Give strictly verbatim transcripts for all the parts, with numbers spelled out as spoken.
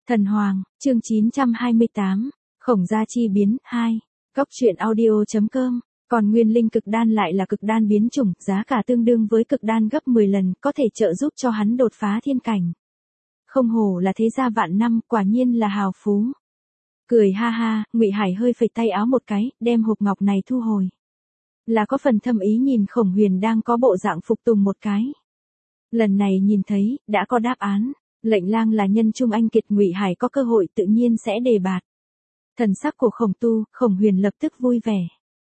Thần Hoàng, chương chín trăm hai mươi tám, Khổng Gia chi biến, hai. Cóc truyện audio.com, còn nguyên linh cực đan lại là cực đan biến chủng, giá cả tương đương với cực đan gấp mười lần, có thể trợ giúp cho hắn đột phá thiên cảnh. Không hổ là thế gia vạn năm, quả nhiên là hào phú. Cười ha ha, Ngụy Hải hơi phẩy tay áo một cái, đem hộp ngọc này thu hồi. Là có phần thâm ý nhìn Khổng Huyền đang có bộ dạng phục tùng một cái. Lần này nhìn thấy, đã có đáp án. Lệnh Lang là nhân trung anh kiệt, Ngụy Hải có cơ hội tự nhiên sẽ đề bạt. Thần sắc của Khổng Tu, Khổng Huyền lập tức vui vẻ.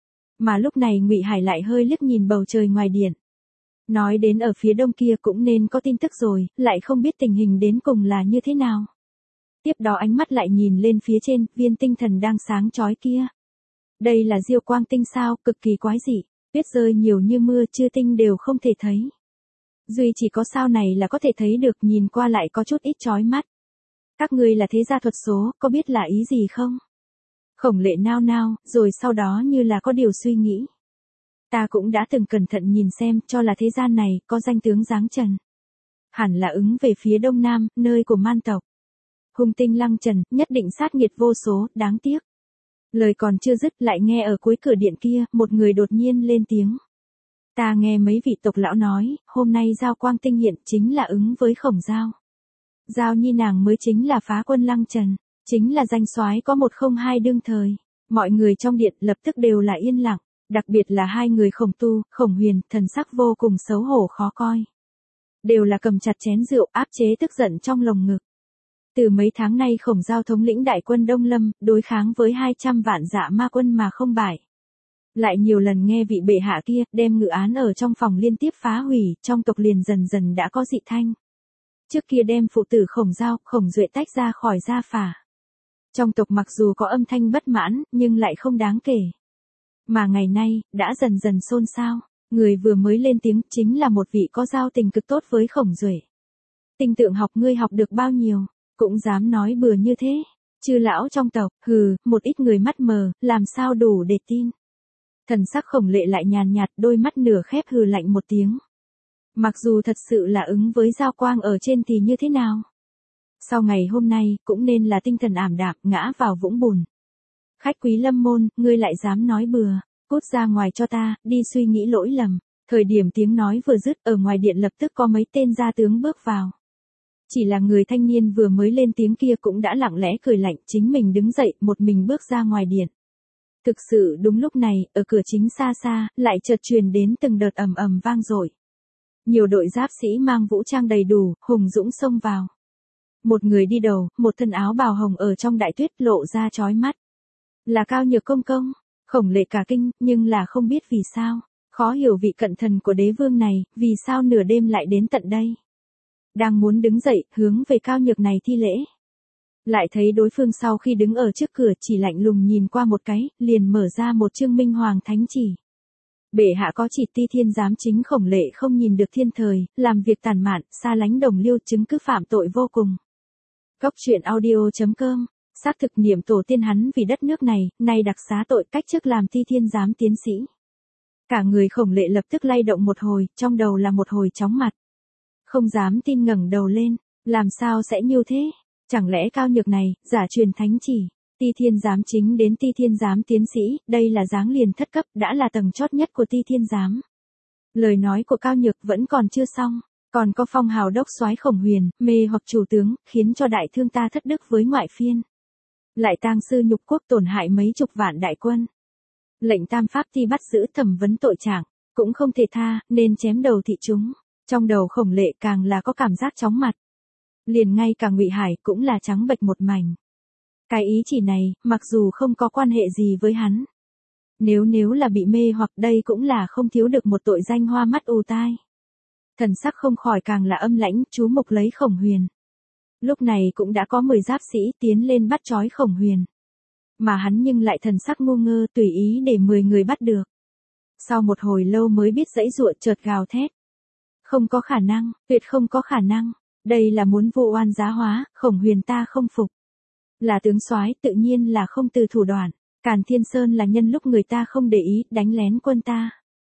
Mà lúc này Ngụy Hải lại hơi liếc nhìn bầu trời ngoài điện. Nói đến ở phía đông kia cũng nên có tin tức rồi, lại không biết tình hình đến cùng là như thế nào. Tiếp đó ánh mắt lại nhìn lên phía trên, viên tinh thần đang sáng chói kia. Đây là Diêu Quang Tinh sao, cực kỳ quái dị, tuyết rơi nhiều như mưa, chư tinh đều không thể thấy. Duy chỉ có sao này là có thể thấy được, nhìn qua lại có chút ít chói mắt. Các ngươi là thế gia thuật số, có biết là ý gì không? Khổng Lệ nao nao, rồi sau đó như là có điều suy nghĩ. Ta cũng đã từng cẩn thận nhìn xem, cho là thế gian này, có danh tướng giáng trần. Hẳn là ứng về phía đông nam, nơi của man tộc. Hung tinh lăng trần, nhất định sát nghiệt vô số, đáng tiếc. Lời còn chưa dứt lại nghe ở cuối cửa điện kia, một người đột nhiên lên tiếng. Ta nghe mấy vị tộc lão nói, hôm nay Giao Quang Tinh hiện chính là ứng với Khổng Giao. Giao nhi nàng mới chính là phá quân lăng trần, chính là danh soái có một không hai đương thời. Mọi người trong điện lập tức đều là yên lặng, đặc biệt là hai người Khổng Tu, Khổng Huyền, thần sắc vô cùng xấu hổ khó coi. Đều là cầm chặt chén rượu áp chế tức giận trong lồng ngực. Từ mấy tháng nay Khổng Giao thống lĩnh đại quân Đông Lâm, đối kháng với hai trăm vạn dạ ma quân mà không bại. Lại nhiều lần nghe vị bệ hạ kia, đem ngự án ở trong phòng liên tiếp phá hủy, trong tộc liền dần dần đã có dị thanh. Trước kia đem phụ tử Khổng Giao, Khổng Duệ tách ra khỏi gia phả. Trong tộc mặc dù có âm thanh bất mãn, nhưng lại không đáng kể. Mà ngày nay, đã dần dần xôn xao, người vừa mới lên tiếng chính là một vị có giao tình cực tốt với Khổng Duệ. Tinh tượng học ngươi học được bao nhiêu, cũng dám nói bừa như thế. Chư lão trong tộc, hừ, một ít người mắt mờ, làm sao đủ để tin. Thần sắc Khổng Lệ lại nhàn nhạt, đôi mắt nửa khép hừ lạnh một tiếng. Mặc dù thật sự là ứng với Giao Quang ở trên thì như thế nào? Sau ngày hôm nay, cũng nên là tinh thần ảm đạm, ngã vào vũng bùn. Khách quý Lâm môn, ngươi lại dám nói bừa, cút ra ngoài cho ta, đi suy nghĩ lỗi lầm. Thời điểm tiếng nói vừa dứt, ở ngoài điện lập tức có mấy tên gia tướng bước vào. Chỉ là người thanh niên vừa mới lên tiếng kia cũng đã lặng lẽ cười lạnh, chính mình đứng dậy, một mình bước ra ngoài điện. Thực sự đúng lúc này, ở cửa chính xa xa, lại chợt truyền đến từng đợt ầm ầm vang dội. Nhiều đội giáp sĩ mang vũ trang đầy đủ, hùng dũng xông vào. Một người đi đầu, một thân áo bào hồng ở trong đại tuyết lộ ra chói mắt. Là Cao Nhược công công. Khổng Lệ cả kinh, nhưng là không biết vì sao. Khó hiểu vị cận thần của đế vương này, vì sao nửa đêm lại đến tận đây. Đang muốn đứng dậy, hướng về Cao Nhược này thi lễ. Lại thấy đối phương sau khi đứng ở trước cửa chỉ lạnh lùng nhìn qua một cái, liền mở ra một chương Minh Hoàng Thánh Chỉ. Bệ hạ có chỉ, Ti Thiên giám chính Khổng Lệ không nhìn được thiên thời, làm việc tàn mạn, xa lánh đồng liêu, chứng cứ phạm tội vô cùng. Cóc truyện audio.com, xác thực niệm tổ tiên hắn vì đất nước này, nay đặc xá tội, cách chức làm Ti Thiên giám tiến sĩ. Cả người Khổng Lệ lập tức lay động một hồi, trong đầu là một hồi chóng mặt. Không dám tin ngẩng đầu lên, làm sao sẽ như thế? Chẳng lẽ Cao Nhược này, giả truyền thánh chỉ, Ti Thiên giám chính đến Ti Thiên giám tiến sĩ, đây là dáng liền thất cấp, đã là tầng chót nhất của Ti Thiên giám. Lời nói của Cao Nhược vẫn còn chưa xong, còn có phong hào đốc soái Khổng Huyền, mê hoặc chủ tướng, khiến cho đại thương ta thất đức với ngoại phiên. Lại tang sư nhục quốc, tổn hại mấy chục vạn đại quân. Lệnh tam pháp ti bắt giữ, thẩm vấn tội trạng, cũng không thể tha, nên chém đầu thị chúng. Trong đầu Khổng Lệ càng là có cảm giác chóng mặt. Liền ngay cả Ngụy Hải cũng là trắng bệch một mảnh. Cái ý chỉ này, mặc dù không có quan hệ gì với hắn. Nếu nếu là bị mê hoặc, đây cũng là không thiếu được một tội danh hoa mắt ù tai. Thần sắc không khỏi càng là âm lãnh, chú mục lấy Khổng Huyền. Lúc này cũng đã có mười giáp sĩ tiến lên bắt trói Khổng Huyền. Mà hắn nhưng lại thần sắc ngu ngơ, tùy ý để mười người bắt được. Sau một hồi lâu mới biết giãy giụa, chợt gào thét. Không có khả năng, tuyệt không có khả năng. Đây là muốn vu oan giá hóa, Khổng Huyền ta không phục. Là tướng soái, tự nhiên là không từ thủ đoạn. Càn Thiên Sơn là nhân lúc người ta không để ý, đánh lén quân ta.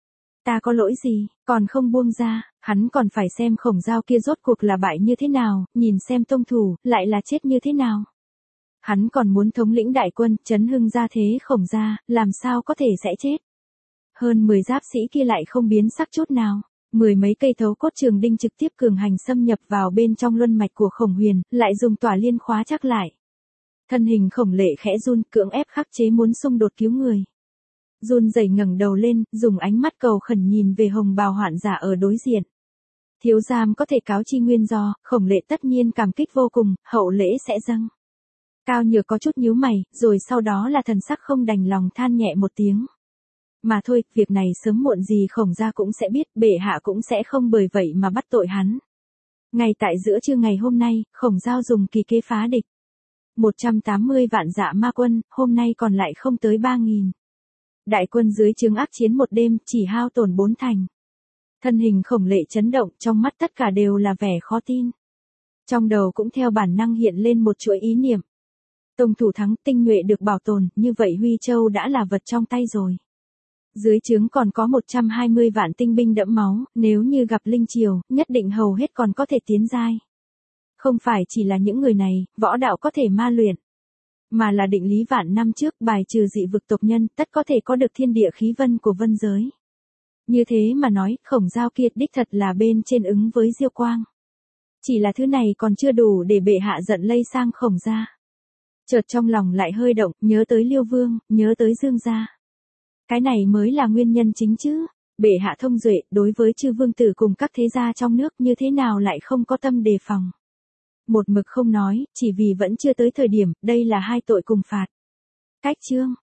Ta có lỗi gì, còn không buông ra, hắn còn phải xem Khổng Dao kia rốt cuộc là bại như thế nào, nhìn xem tông thủ, lại là chết như thế nào. Hắn còn muốn thống lĩnh đại quân, chấn hưng gia thế Khổng gia, làm sao có thể sẽ chết. Hơn mười giáp sĩ kia lại không biến sắc chút nào. Mười mấy cây thấu cốt trường đinh trực tiếp cường hành xâm nhập vào bên trong luân mạch của Khổng Huyền, lại dùng tỏa liên khóa chắc lại. Thân hình Khổng Lệ khẽ run, cưỡng ép khắc chế muốn xung đột cứu người. Run rẩy ngẩng đầu lên, dùng ánh mắt cầu khẩn nhìn về hồng bào hoạn giả ở đối diện. Thiếu giam có thể cáo chi nguyên do, Khổng Lệ tất nhiên cảm kích vô cùng, hậu lễ sẽ dâng. Cao Nhược có chút nhíu mày, rồi sau đó là thần sắc không đành lòng than nhẹ một tiếng. Mà thôi, việc này sớm muộn gì Khổng gia cũng sẽ biết, bệ hạ cũng sẽ không bởi vậy mà bắt tội hắn. Ngay tại giữa trưa ngày hôm nay, Khổng Dao dùng kỳ kế phá địch. một trăm tám mươi vạn dạ ma quân, hôm nay còn lại không tới ba nghìn. Đại quân dưới trướng ác chiến một đêm, chỉ hao tổn bốn thành. Thân hình Khổng Lệ chấn động, trong mắt tất cả đều là vẻ khó tin. Trong đầu cũng theo bản năng hiện lên một chuỗi ý niệm. Tông thủ thắng, tinh nhuệ được bảo tồn, như vậy Huy Châu đã là vật trong tay rồi. Dưới trướng còn có một trăm hai mươi vạn tinh binh đẫm máu, nếu như gặp Linh Triều, nhất định hầu hết còn có thể tiến giai. Không phải chỉ là những người này, võ đạo có thể ma luyện. Mà là định lý vạn năm trước, bài trừ dị vực tộc nhân, tất có thể có được thiên địa khí vân của vân giới. Như thế mà nói, Khổng Dao kia đích thật là bên trên ứng với Diêu Quang. Chỉ là thứ này còn chưa đủ để bệ hạ giận lây sang Khổng gia. Chợt trong lòng lại hơi động, nhớ tới Liêu Vương, nhớ tới Dương gia. Cái này mới là nguyên nhân chính chứ. Bệ hạ thông duệ, đối với chư vương tử cùng các thế gia trong nước như thế nào lại không có tâm đề phòng. Một mực không nói, chỉ vì vẫn chưa tới thời điểm, đây là hai tội cùng phạt. Cách chương.